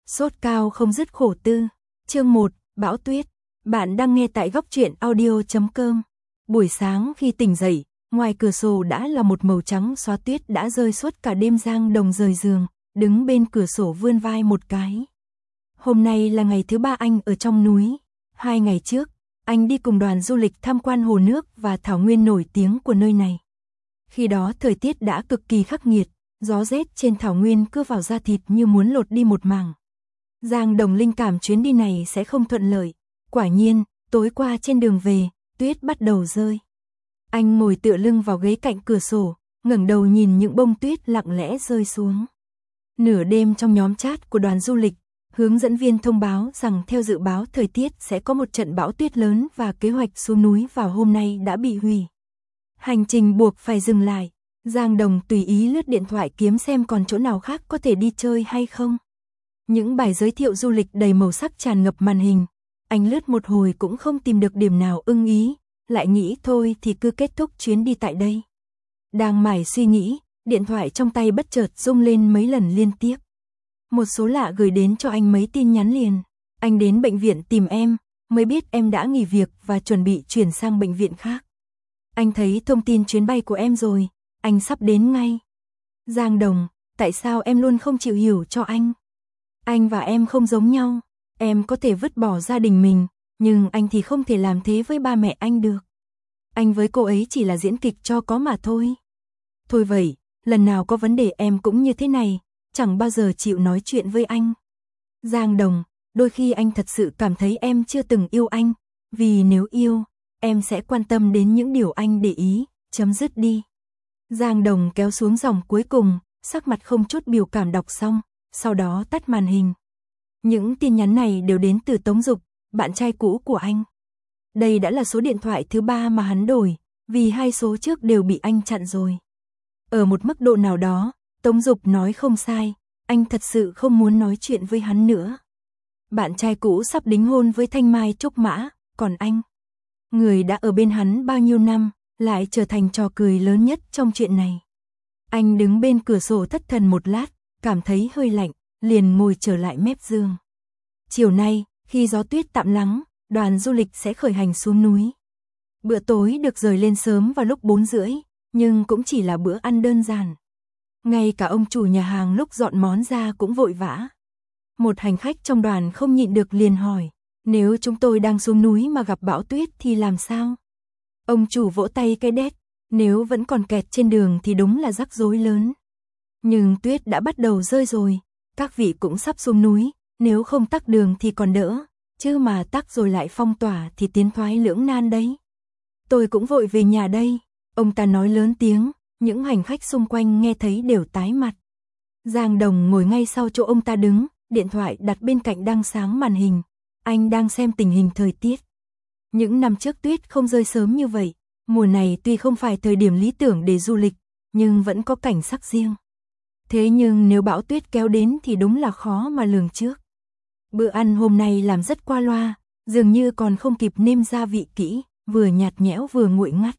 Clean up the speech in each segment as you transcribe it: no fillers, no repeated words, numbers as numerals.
Sốt cao không dứt khổ tư. Chương 1, Bão tuyết. Bạn đang nghe tại góc truyện audio.com. Buổi sáng khi tỉnh dậy, ngoài cửa sổ đã là một màu trắng xóa tuyết đã rơi suốt cả đêm. Giang Đồng rời giường, đứng bên cửa sổ vươn vai một cái. Hôm nay là ngày thứ 3 anh ở trong núi. 2 ngày trước, anh đi cùng đoàn du lịch tham quan hồ nước và thảo nguyên nổi tiếng của nơi này. Khi đó thời tiết đã cực kỳ khắc nghiệt, gió rét trên thảo nguyên cưa vào da thịt như muốn lột đi một mảng. Giang Đồng linh cảm chuyến đi này sẽ không thuận lợi. Quả nhiên, tối qua trên đường về, tuyết bắt đầu rơi. Anh ngồi tựa lưng vào ghế cạnh cửa sổ, ngẩng đầu nhìn những bông tuyết lặng lẽ rơi xuống. Nửa đêm trong nhóm chat của đoàn du lịch, hướng dẫn viên thông báo rằng theo dự báo thời tiết sẽ có một trận bão tuyết lớn và kế hoạch xuống núi vào hôm nay đã bị hủy. Hành trình buộc phải dừng lại. Giang Đồng tùy ý lướt điện thoại kiếm xem còn chỗ nào khác có thể đi chơi hay không. Những bài giới thiệu du lịch đầy màu sắc tràn ngập màn hình. Anh lướt một hồi cũng không tìm được điểm nào ưng ý, lại nghĩ thôi thì cứ kết thúc chuyến đi tại đây. Đang mải suy nghĩ, điện thoại trong tay bất chợt rung lên mấy lần liên tiếp. Một số lạ gửi đến cho anh mấy tin nhắn liền. Anh đến bệnh viện tìm em, mới biết em đã nghỉ việc và chuẩn bị chuyển sang bệnh viện khác. Anh thấy thông tin chuyến bay của em rồi, anh sắp đến ngay. Giang Đồng, tại sao em luôn không chịu hiểu cho anh? Anh và em không giống nhau, em có thể vứt bỏ gia đình mình, nhưng anh thì không thể làm thế với ba mẹ anh được. Anh với cô ấy chỉ là diễn kịch cho có mà thôi. Thôi vậy, lần nào có vấn đề em cũng như thế này, chẳng bao giờ chịu nói chuyện với anh. Giang Đồng, đôi khi anh thật sự cảm thấy em chưa từng yêu anh, vì nếu yêu, em sẽ quan tâm đến những điều anh để ý, chấm dứt đi. Giang Đồng kéo xuống dòng cuối cùng, sắc mặt không chút biểu cảm đọc xong, sau đó tắt màn hình. Những tin nhắn này đều đến từ Tống Dục, bạn trai cũ của anh. Đây đã là số điện thoại thứ 3 mà hắn đổi, vì 2 số trước đều bị anh chặn rồi. Ở một mức độ nào đó, Tống Dục nói không sai, anh thật sự không muốn nói chuyện với hắn nữa. Bạn trai cũ sắp đính hôn với Thanh Mai Trúc Mã, còn anh, người đã ở bên hắn bao nhiêu năm, lại trở thành trò cười lớn nhất trong chuyện này. Anh đứng bên cửa sổ thất thần một lát, cảm thấy hơi lạnh, liền ngồi trở lại mép giường. Chiều nay, khi gió tuyết tạm lắng, đoàn du lịch sẽ khởi hành xuống núi. Bữa tối được rời lên sớm vào lúc 4:30, nhưng cũng chỉ là bữa ăn đơn giản. Ngay cả ông chủ nhà hàng lúc dọn món ra cũng vội vã. Một hành khách trong đoàn không nhịn được liền hỏi, nếu chúng tôi đang xuống núi mà gặp bão tuyết thì làm sao? Ông chủ vỗ tay cái đét, nếu vẫn còn kẹt trên đường thì đúng là rắc rối lớn. Nhưng tuyết đã bắt đầu rơi rồi, các vị cũng sắp xuống núi, nếu không tắc đường thì còn đỡ, chứ mà tắc rồi lại phong tỏa thì tiến thoái lưỡng nan đấy. Tôi cũng vội về nhà đây, ông ta nói lớn tiếng, những hành khách xung quanh nghe thấy đều tái mặt. Giang Đồng ngồi ngay sau chỗ ông ta đứng, điện thoại đặt bên cạnh đang sáng màn hình, anh đang xem tình hình thời tiết. Những năm trước tuyết không rơi sớm như vậy, mùa này tuy không phải thời điểm lý tưởng để du lịch, nhưng vẫn có cảnh sắc riêng. Thế nhưng nếu bão tuyết kéo đến thì đúng là khó mà lường trước. Bữa ăn hôm nay làm rất qua loa, dường như còn không kịp nêm gia vị kỹ, vừa nhạt nhẽo vừa nguội ngắt.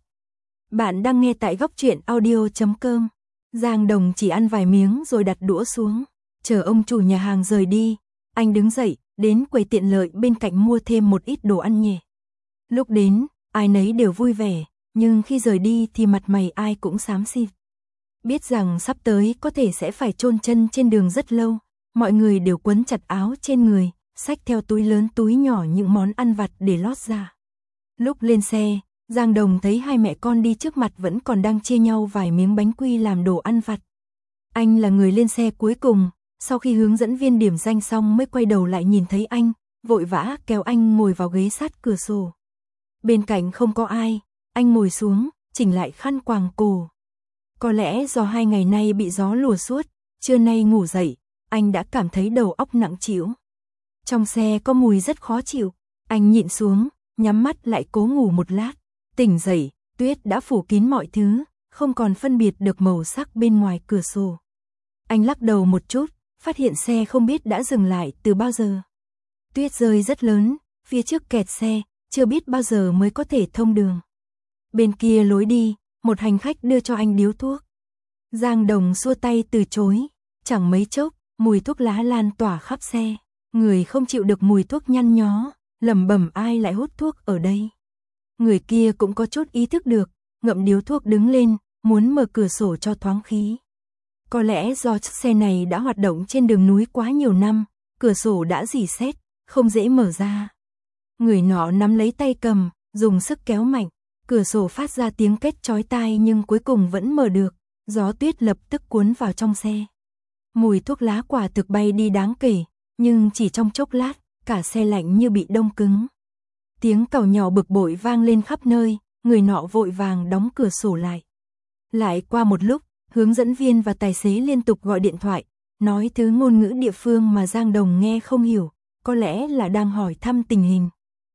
Bạn đang nghe tại góc truyện audio.com. Giang Đồng chỉ ăn vài miếng rồi đặt đũa xuống, chờ ông chủ nhà hàng rời đi. Anh đứng dậy, đến quầy tiện lợi bên cạnh mua thêm một ít đồ ăn nhẹ. Lúc đến, ai nấy đều vui vẻ, nhưng khi rời đi thì mặt mày ai cũng xám xịt. Biết rằng sắp tới có thể sẽ phải chôn chân trên đường rất lâu, mọi người đều quấn chặt áo trên người, xách theo túi lớn túi nhỏ những món ăn vặt để lót ra. Lúc lên xe, Giang Đồng thấy hai mẹ con đi trước mặt vẫn còn đang chia nhau vài miếng bánh quy làm đồ ăn vặt. Anh là người lên xe cuối cùng, sau khi hướng dẫn viên điểm danh xong mới quay đầu lại nhìn thấy anh, vội vã kéo anh ngồi vào ghế sát cửa sổ. Bên cạnh không có ai, anh ngồi xuống, chỉnh lại khăn quàng cổ. Có lẽ do 2 ngày nay bị gió lùa suốt, trưa nay ngủ dậy, anh đã cảm thấy đầu óc nặng trĩu. Trong xe có mùi rất khó chịu, anh nhịn xuống, nhắm mắt lại cố ngủ một lát. Tỉnh dậy, tuyết đã phủ kín mọi thứ, không còn phân biệt được màu sắc bên ngoài cửa sổ. Anh lắc đầu một chút, phát hiện xe không biết đã dừng lại từ bao giờ. Tuyết rơi rất lớn, phía trước kẹt xe, chưa biết bao giờ mới có thể thông đường. Bên kia lối đi, một hành khách đưa cho anh điếu thuốc. Giang Đồng xua tay từ chối, chẳng mấy chốc, mùi thuốc lá lan tỏa khắp xe. Người không chịu được mùi thuốc nhăn nhó, lẩm bẩm ai lại hút thuốc ở đây. Người kia cũng có chút ý thức được, ngậm điếu thuốc đứng lên, muốn mở cửa sổ cho thoáng khí. Có lẽ do chiếc xe này đã hoạt động trên đường núi quá nhiều năm, cửa sổ đã rỉ sét, không dễ mở ra. Người nọ nắm lấy tay cầm, dùng sức kéo mạnh, cửa sổ phát ra tiếng két chói tai nhưng cuối cùng vẫn mở được, gió tuyết lập tức cuốn vào trong xe. Mùi thuốc lá quả thực bay đi đáng kể, nhưng chỉ trong chốc lát, cả xe lạnh như bị đông cứng. Tiếng càu nhỏ bực bội vang lên khắp nơi, người nọ vội vàng đóng cửa sổ lại. Lại qua một lúc, hướng dẫn viên và tài xế liên tục gọi điện thoại, nói thứ ngôn ngữ địa phương mà Giang Đồng nghe không hiểu, có lẽ là đang hỏi thăm tình hình.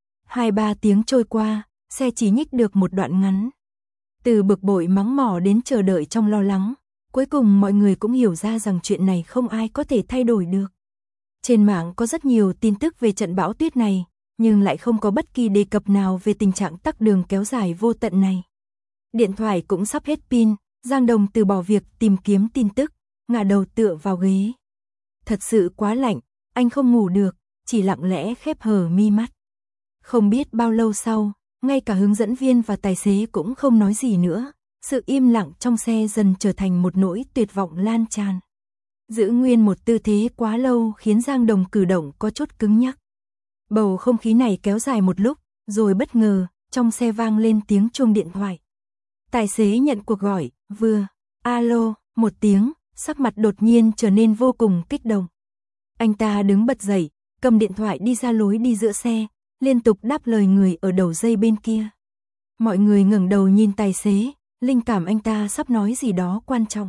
2-3 tiếng trôi qua, xe chỉ nhích được một đoạn ngắn. Từ bực bội mắng mỏ đến chờ đợi trong lo lắng, cuối cùng mọi người cũng hiểu ra rằng chuyện này không ai có thể thay đổi được. Trên mạng có rất nhiều tin tức về trận bão tuyết này, nhưng lại không có bất kỳ đề cập nào về tình trạng tắc đường kéo dài vô tận này. Điện thoại cũng sắp hết pin, Giang Đồng từ bỏ việc tìm kiếm tin tức, ngả đầu tựa vào ghế. Thật sự quá lạnh, anh không ngủ được, chỉ lặng lẽ khép hờ mi mắt. Không biết bao lâu sau, ngay cả hướng dẫn viên và tài xế cũng không nói gì nữa, sự im lặng trong xe dần trở thành một nỗi tuyệt vọng lan tràn. Giữ nguyên một tư thế quá lâu khiến Giang Đồng cử động có chút cứng nhắc. Bầu không khí này kéo dài một lúc, rồi bất ngờ, trong xe vang lên tiếng chuông điện thoại. Tài xế nhận cuộc gọi, vừa, alo, một tiếng, sắc mặt đột nhiên trở nên vô cùng kích động. Anh ta đứng bật dậy, cầm điện thoại đi ra lối đi giữa xe, liên tục đáp lời người ở đầu dây bên kia. Mọi người ngẩng đầu nhìn tài xế, linh cảm anh ta sắp nói gì đó quan trọng.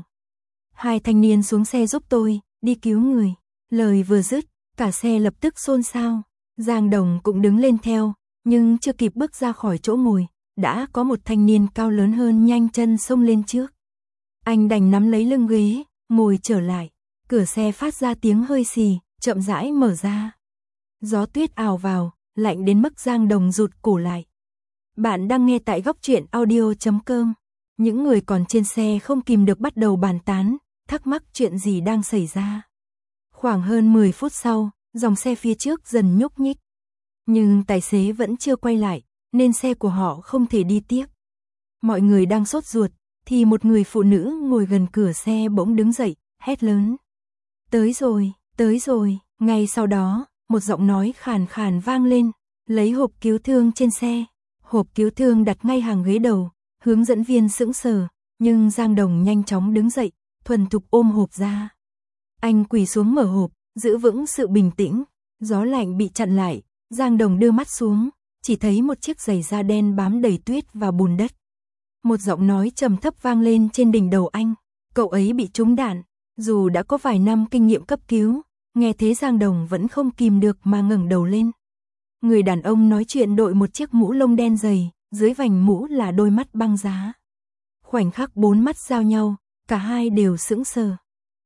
2 thanh niên xuống xe giúp tôi, đi cứu người. Lời vừa dứt, cả xe lập tức xôn xao. Giang Đồng cũng đứng lên theo, nhưng chưa kịp bước ra khỏi chỗ ngồi, đã có một thanh niên cao lớn hơn nhanh chân xông lên trước. Anh đành nắm lấy lưng ghế, ngồi trở lại. Cửa xe phát ra tiếng hơi xì, chậm rãi mở ra. Gió tuyết ào vào, lạnh đến mức Giang Đồng rụt cổ lại. Bạn đang nghe tại Góc Truyện Audio.com. Những người còn trên xe không kìm được bắt đầu bàn tán, thắc mắc chuyện gì đang xảy ra. Khoảng hơn 10 phút sau, dòng xe phía trước dần nhúc nhích. Nhưng tài xế vẫn chưa quay lại, nên xe của họ không thể đi tiếp. Mọi người đang sốt ruột, thì một người phụ nữ ngồi gần cửa xe bỗng đứng dậy, hét lớn. Tới rồi, tới rồi. Ngay sau đó, một giọng nói khàn khàn vang lên, lấy hộp cứu thương trên xe. Hộp cứu thương đặt ngay hàng ghế đầu, hướng dẫn viên sững sờ, nhưng Giang Đồng nhanh chóng đứng dậy, thuần thục ôm hộp ra. Anh quỳ xuống mở hộp, giữ vững sự bình tĩnh, gió lạnh bị chặn lại, Giang Đồng đưa mắt xuống, chỉ thấy một chiếc giày da đen bám đầy tuyết và bùn đất. Một giọng nói trầm thấp vang lên trên đỉnh đầu anh, cậu ấy bị trúng đạn, dù đã có vài năm kinh nghiệm cấp cứu, nghe thế Giang Đồng vẫn không kìm được mà ngẩng đầu lên. Người đàn ông nói chuyện đội một chiếc mũ lông đen dày, dưới vành mũ là đôi mắt băng giá. Khoảnh khắc 4 mắt giao nhau, cả hai đều sững sờ.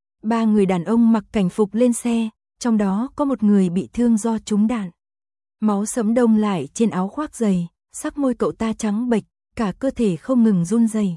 3 người đàn ông mặc cảnh phục lên xe, trong đó có một người bị thương do trúng đạn. Máu sẫm đông lại trên áo khoác dày, sắc môi cậu ta trắng bệch, cả cơ thể không ngừng run rẩy.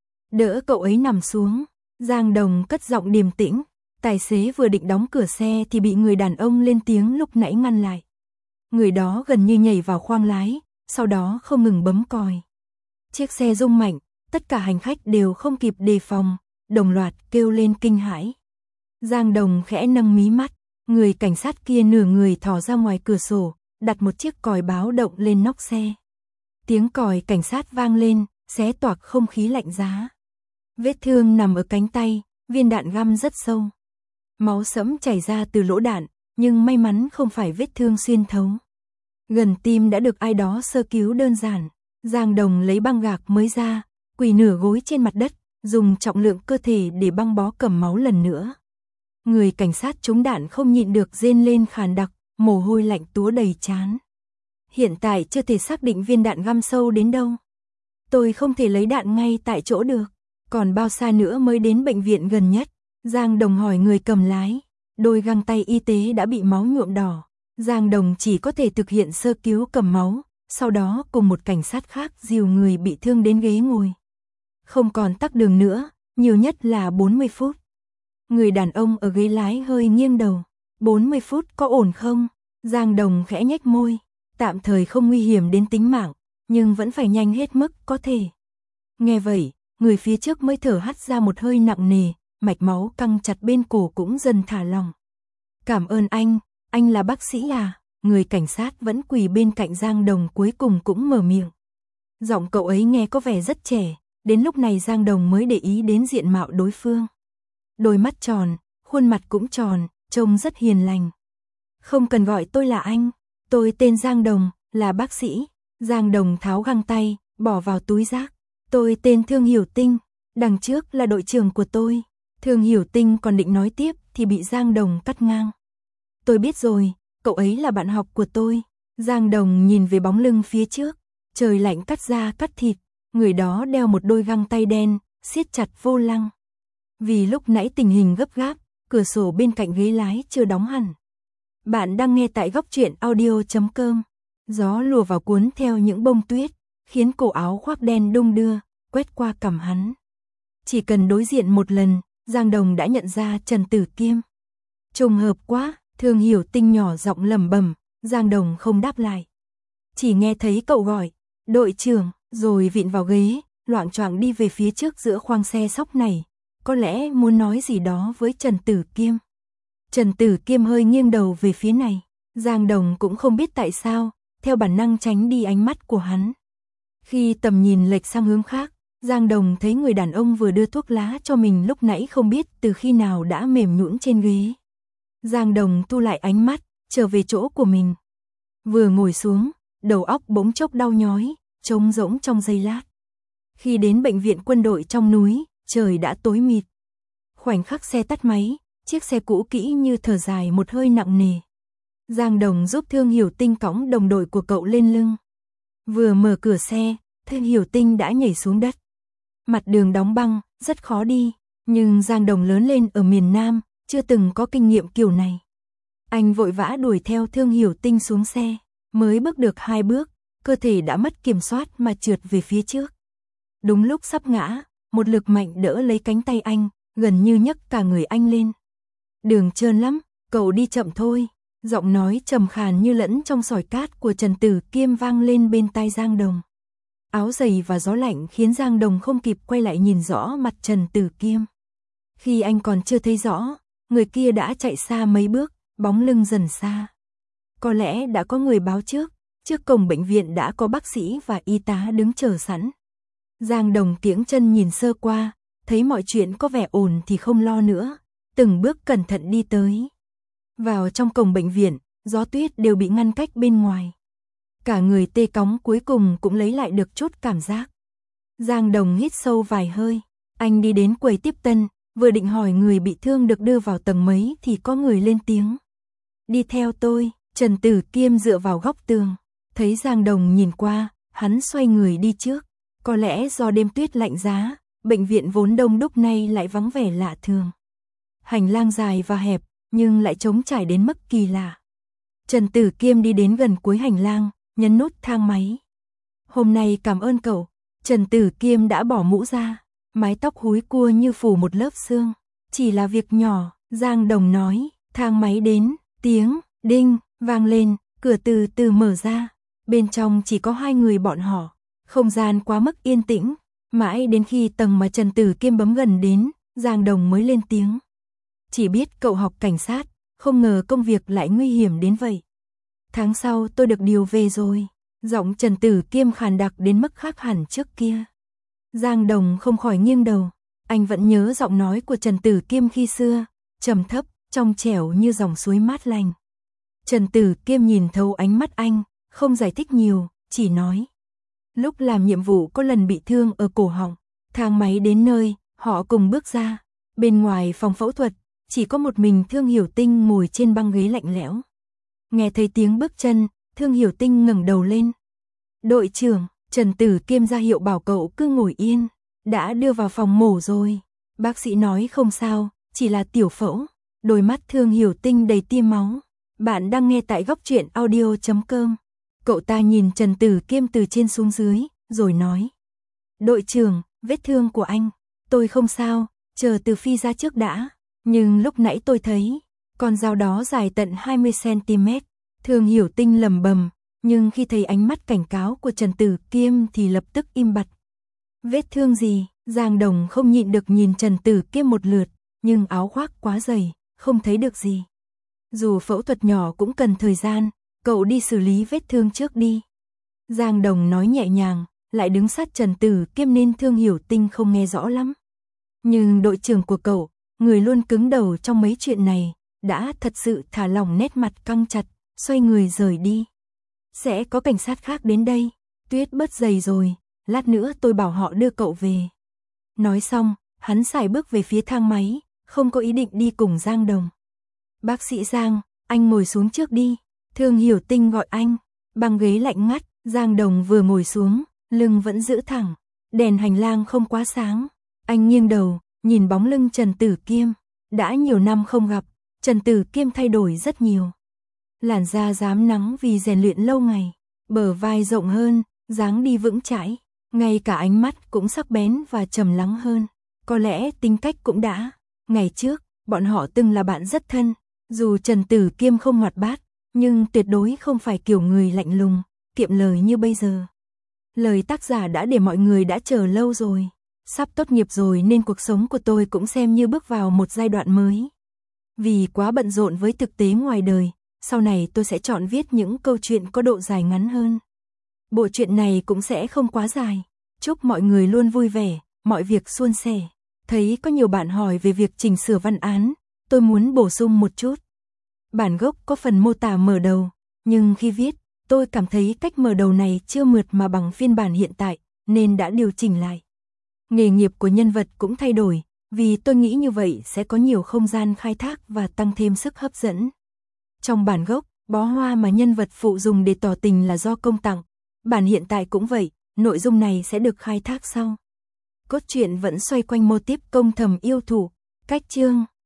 Đỡ cậu ấy nằm xuống, Giang Đồng cất giọng điềm tĩnh, tài xế vừa định đóng cửa xe thì bị người đàn ông lên tiếng lúc nãy ngăn lại. Người đó gần như nhảy vào khoang lái, sau đó không ngừng bấm còi. Chiếc xe rung mạnh, tất cả hành khách đều không kịp đề phòng, đồng loạt kêu lên kinh hãi. Giang Đồng khẽ nâng mí mắt, người cảnh sát kia nửa người thò ra ngoài cửa sổ, đặt một chiếc còi báo động lên nóc xe. Tiếng còi cảnh sát vang lên, xé toạc không khí lạnh giá. Vết thương nằm ở cánh tay, viên đạn găm rất sâu. Máu sẫm chảy ra từ lỗ đạn, nhưng may mắn không phải vết thương xuyên thấu. Gần tim đã được ai đó sơ cứu đơn giản. Giang Đồng lấy băng gạc mới ra, quỳ nửa gối trên mặt đất, dùng trọng lượng cơ thể để băng bó cầm máu lần nữa. Người cảnh sát trúng đạn không nhịn được rên lên khàn đặc, mồ hôi lạnh túa đầy trán. Hiện tại chưa thể xác định viên đạn găm sâu đến đâu. Tôi không thể lấy đạn ngay tại chỗ được. Còn bao xa nữa mới đến bệnh viện gần nhất? Giang Đồng hỏi người cầm lái. Đôi găng tay y tế đã bị máu nhuộm đỏ. Giang Đồng chỉ có thể thực hiện sơ cứu cầm máu, sau đó cùng một cảnh sát khác dìu người bị thương đến ghế ngồi. Không còn tắc đường nữa, nhiều nhất là 40 phút. Người đàn ông ở ghế lái hơi nghiêng đầu. 40 phút có ổn không? Giang Đồng khẽ nhếch môi. Tạm thời không nguy hiểm đến tính mạng, nhưng vẫn phải nhanh hết mức có thể. Nghe vậy, người phía trước mới thở hắt ra một hơi nặng nề, mạch máu căng chặt bên cổ cũng dần thả lỏng. Cảm ơn anh là bác sĩ à? Người cảnh sát vẫn quỳ bên cạnh Giang Đồng cuối cùng cũng mở miệng. Giọng cậu ấy nghe có vẻ rất trẻ, đến lúc này Giang Đồng mới để ý đến diện mạo đối phương. Đôi mắt tròn, khuôn mặt cũng tròn, trông rất hiền lành. Không cần gọi tôi là anh, tôi tên Giang Đồng, là bác sĩ. Giang Đồng tháo găng tay, bỏ vào túi rác. Tôi tên Thương Hiểu Tinh, đằng trước là đội trưởng của tôi. Thương Hiểu Tinh còn định nói tiếp thì bị Giang Đồng cắt ngang. Tôi biết rồi, cậu ấy là bạn học của tôi. Giang Đồng nhìn về bóng lưng phía trước, trời lạnh cắt da cắt thịt, người đó đeo một đôi găng tay đen, siết chặt vô lăng. Vì lúc nãy tình hình gấp gáp, cửa sổ bên cạnh ghế lái chưa đóng hẳn. Bạn đang nghe tại góc truyện audio.com. Gió lùa vào cuốn theo những bông tuyết, khiến cổ áo khoác đen đung đưa, quét qua cằm hắn. Chỉ cần đối diện một lần, Giang Đồng đã nhận ra Trần Tử Kiêm. Trùng hợp quá, Thương Hiểu Tinh nhỏ giọng lẩm bẩm, Giang Đồng không đáp lại. Chỉ nghe thấy cậu gọi, đội trưởng, rồi vịn vào ghế, loạng choạng đi về phía trước giữa khoang xe sóc này. Có lẽ muốn nói gì đó với Trần Tử Kiêm. Trần Tử Kiêm hơi nghiêng đầu về phía này. Giang Đồng cũng không biết tại sao, theo bản năng tránh đi ánh mắt của hắn. Khi tầm nhìn lệch sang hướng khác, Giang Đồng thấy người đàn ông vừa đưa thuốc lá cho mình lúc nãy không biết từ khi nào đã mềm nhũn trên ghế. Giang Đồng thu lại ánh mắt, trở về chỗ của mình. Vừa ngồi xuống, đầu óc bỗng chốc đau nhói, trống rỗng trong giây lát. Khi đến bệnh viện quân đội trong núi, trời đã tối mịt. Khoảnh khắc xe tắt máy, chiếc xe cũ kỹ như thở dài một hơi nặng nề. Giang Đồng giúp Thương Hiểu Tinh cõng đồng đội của cậu lên lưng. Vừa mở cửa xe, Thương Hiểu Tinh đã nhảy xuống đất. Mặt đường đóng băng, rất khó đi, nhưng Giang Đồng lớn lên ở miền Nam, chưa từng có kinh nghiệm kiểu này. Anh vội vã đuổi theo Thương Hiểu Tinh xuống xe, mới bước được 2 bước, cơ thể đã mất kiểm soát mà trượt về phía trước. Đúng lúc sắp ngã, một lực mạnh đỡ lấy cánh tay anh, gần như nhấc cả người anh lên. Đường trơn lắm, cậu đi chậm thôi. Giọng nói trầm khàn như lẫn trong sỏi cát của Trần Tử Kiêm vang lên bên tai Giang Đồng. Áo giày và gió lạnh khiến Giang Đồng không kịp quay lại nhìn rõ mặt Trần Tử Kiêm. Khi anh còn chưa thấy rõ, người kia đã chạy xa mấy bước, bóng lưng dần xa. Có lẽ đã có người báo trước cổng bệnh viện đã có bác sĩ và y tá đứng chờ sẵn. Giang Đồng kiễng chân nhìn sơ qua, thấy mọi chuyện có vẻ ổn thì không lo nữa, từng bước cẩn thận đi tới. Vào trong cổng bệnh viện, gió tuyết đều bị ngăn cách bên ngoài. Cả người tê cóng cuối cùng cũng lấy lại được chút cảm giác. Giang Đồng hít sâu vài hơi, anh đi đến quầy tiếp tân, vừa định hỏi người bị thương được đưa vào tầng mấy thì có người lên tiếng. Đi theo tôi. Trần Tử Kiêm dựa vào góc tường, thấy Giang Đồng nhìn qua, hắn xoay người đi trước. Có lẽ do đêm tuyết lạnh giá, bệnh viện vốn đông đúc nay lại vắng vẻ lạ thường. Hành lang dài và hẹp, nhưng lại trống trải đến mức kỳ lạ. Trần Tử Kiêm đi đến gần cuối hành lang, nhấn nút thang máy. Hôm nay cảm ơn cậu. Trần Tử Kiêm đã bỏ mũ ra, mái tóc húi cua như phủ một lớp sương. Chỉ là việc nhỏ, Giang Đồng nói. Thang máy đến, tiếng đinh vang lên, cửa từ từ mở ra. Bên trong chỉ có 2 người bọn họ. Không gian quá mức yên tĩnh, mãi đến khi tầng mà Trần Tử Kiêm bấm gần đến, Giang Đồng mới lên tiếng. Chỉ biết cậu học cảnh sát, không ngờ công việc lại nguy hiểm đến vậy. Tháng sau tôi được điều về rồi. Giọng Trần Tử Kiêm khàn đặc đến mức khác hẳn trước kia. Giang Đồng không khỏi nghiêng đầu. Anh vẫn nhớ giọng nói của Trần Tử Kiêm khi xưa, trầm thấp, trong trẻo như dòng suối mát lành. Trần Tử Kiêm nhìn thấu ánh mắt anh, không giải thích nhiều, chỉ nói. Lúc làm nhiệm vụ có lần bị thương ở cổ họng, thang máy đến nơi, họ cùng bước ra. Bên ngoài phòng phẫu thuật, chỉ có một mình Thương Hiểu Tinh ngồi trên băng ghế lạnh lẽo. Nghe thấy tiếng bước chân, Thương Hiểu Tinh ngẩng đầu lên. Đội trưởng, Trần Tử Kiêm ra hiệu bảo cậu cứ ngồi yên, đã đưa vào phòng mổ rồi. Bác sĩ nói không sao, chỉ là tiểu phẫu. Đôi mắt Thương Hiểu Tinh đầy tia máu. Bạn đang nghe tại góc truyện audio.com. Cậu ta nhìn Trần Tử Kiêm từ trên xuống dưới, rồi nói. Đội trưởng, vết thương của anh, tôi không sao, chờ Từ Phi ra trước đã. Nhưng lúc nãy tôi thấy, con dao đó dài tận 20cm, Thương Hiểu Tinh lẩm bẩm, nhưng khi thấy ánh mắt cảnh cáo của Trần Tử Kiêm thì lập tức im bặt. Vết thương gì? Giang Đồng không nhịn được nhìn Trần Tử Kiêm một lượt, nhưng áo khoác quá dày, không thấy được gì. Dù phẫu thuật nhỏ cũng cần thời gian, cậu đi xử lý vết thương trước đi. Giang Đồng nói nhẹ nhàng, lại đứng sát Trần Tử Kiêm nên Thương Hiểu Tinh không nghe rõ lắm. Nhưng đội trưởng của cậu, người luôn cứng đầu trong mấy chuyện này, đã thật sự thả lỏng nét mặt căng chặt, xoay người rời đi. Sẽ có cảnh sát khác đến đây, tuyết bớt dày rồi, lát nữa tôi bảo họ đưa cậu về. Nói xong, hắn sải bước về phía thang máy, không có ý định đi cùng Giang Đồng. Bác sĩ Giang, anh ngồi xuống trước đi, Thương Hiểu Tinh gọi anh. Băng ghế lạnh ngắt, Giang Đồng vừa ngồi xuống, lưng vẫn giữ thẳng, đèn hành lang không quá sáng. Anh nghiêng đầu, nhìn bóng lưng Trần Tử Kiêm. Đã nhiều năm không gặp, Trần Tử Kiêm thay đổi rất nhiều. Làn da rám nắng vì rèn luyện lâu ngày, bờ vai rộng hơn, dáng đi vững chãi, ngay cả ánh mắt cũng sắc bén và trầm lắng hơn. Có lẽ tính cách cũng đã. Ngày trước, bọn họ từng là bạn rất thân, dù Trần Tử Kiêm không hoạt bát, nhưng tuyệt đối không phải kiểu người lạnh lùng, kiệm lời như bây giờ. Lời tác giả đã để mọi người đã chờ lâu rồi. Sắp tốt nghiệp rồi nên cuộc sống của tôi cũng xem như bước vào một giai đoạn mới. Vì quá bận rộn với thực tế ngoài đời, sau này tôi sẽ chọn viết những câu chuyện có độ dài ngắn hơn. Bộ truyện này cũng sẽ không quá dài. Chúc mọi người luôn vui vẻ, mọi việc suôn sẻ. Thấy có nhiều bạn hỏi về việc chỉnh sửa văn án, tôi muốn bổ sung một chút. Bản gốc có phần mô tả mở đầu, nhưng khi viết, tôi cảm thấy cách mở đầu này chưa mượt mà bằng phiên bản hiện tại, nên đã điều chỉnh lại. Nghề nghiệp của nhân vật cũng thay đổi, vì tôi nghĩ như vậy sẽ có nhiều không gian khai thác và tăng thêm sức hấp dẫn. Trong bản gốc, bó hoa mà nhân vật phụ dùng để tỏ tình là do công tặng. Bản hiện tại cũng vậy, nội dung này sẽ được khai thác sau. Cốt truyện vẫn xoay quanh mô típ công thầm yêu thủ, cách chương.